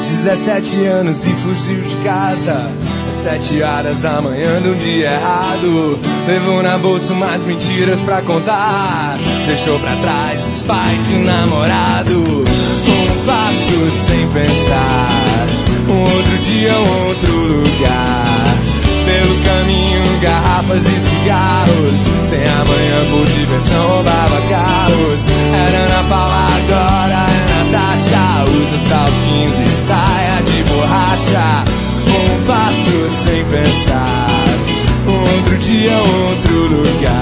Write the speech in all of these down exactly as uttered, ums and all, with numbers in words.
dezessete anos e fugiu de casa às sete horas da manhã do dia errado. Levou na bolsa umas mentiras pra contar. Deixou pra trás os pais e o namorado. Um passo sem pensar, um outro dia, um outro lugar. Pelo caminho, garrafas e cigarros. Sem amanhã, por diversão, roubava carros. Era Ana Paula, agora é Natasha. Usa salto quinze e saia de borracha. Um passo sem pensar, um outro dia, outro lugar.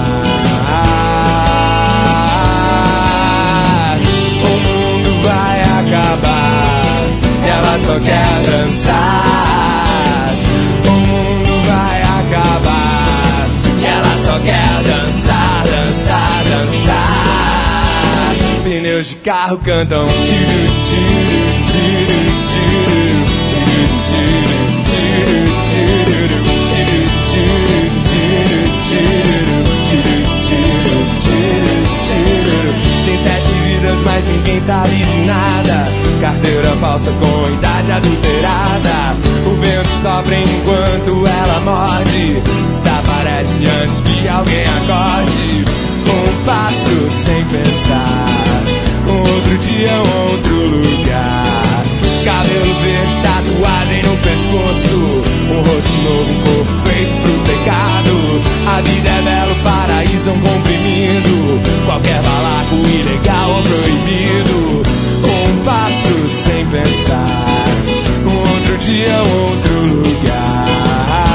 O mundo vai acabar e ela só quer dançar. O mundo vai acabar e ela só quer dançar, dançar, dançar. Pneus de carro cantam tiro, tiro, tiro, tiro, tiro, tiro, tiro, tiro, tiro, tiro, tiro. Tem sete vidas, mas ninguém sabe de nada. Carteira falsa com idade adulterada. O vento sopra enquanto ela morde. Desaparece antes que alguém acorde. Um passo sem pensar, um outro dia, um outro lugar. Cabelo verde, tatuagem no pescoço. Um rosto novo, um corpo feito pro pecado. A vida é belo, paraíso é um comprimido. Qualquer balaco, ilegal ou proibido. Um passo sem pensar, um outro dia, outro lugar.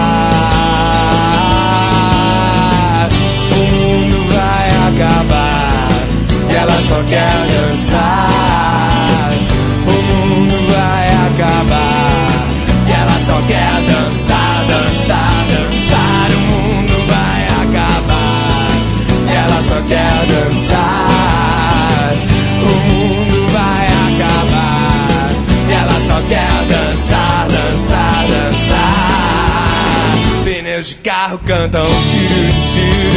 O mundo vai acabar e ela só quer dançar. O mundo vai acabar e ela só quer dançar, dançar, dançar. O mundo vai acabar e ela só quer dançar. O mundo vai acabar e ela só quer dançar, dançar, dançar. Pneus de carro cantam tiro, tiro.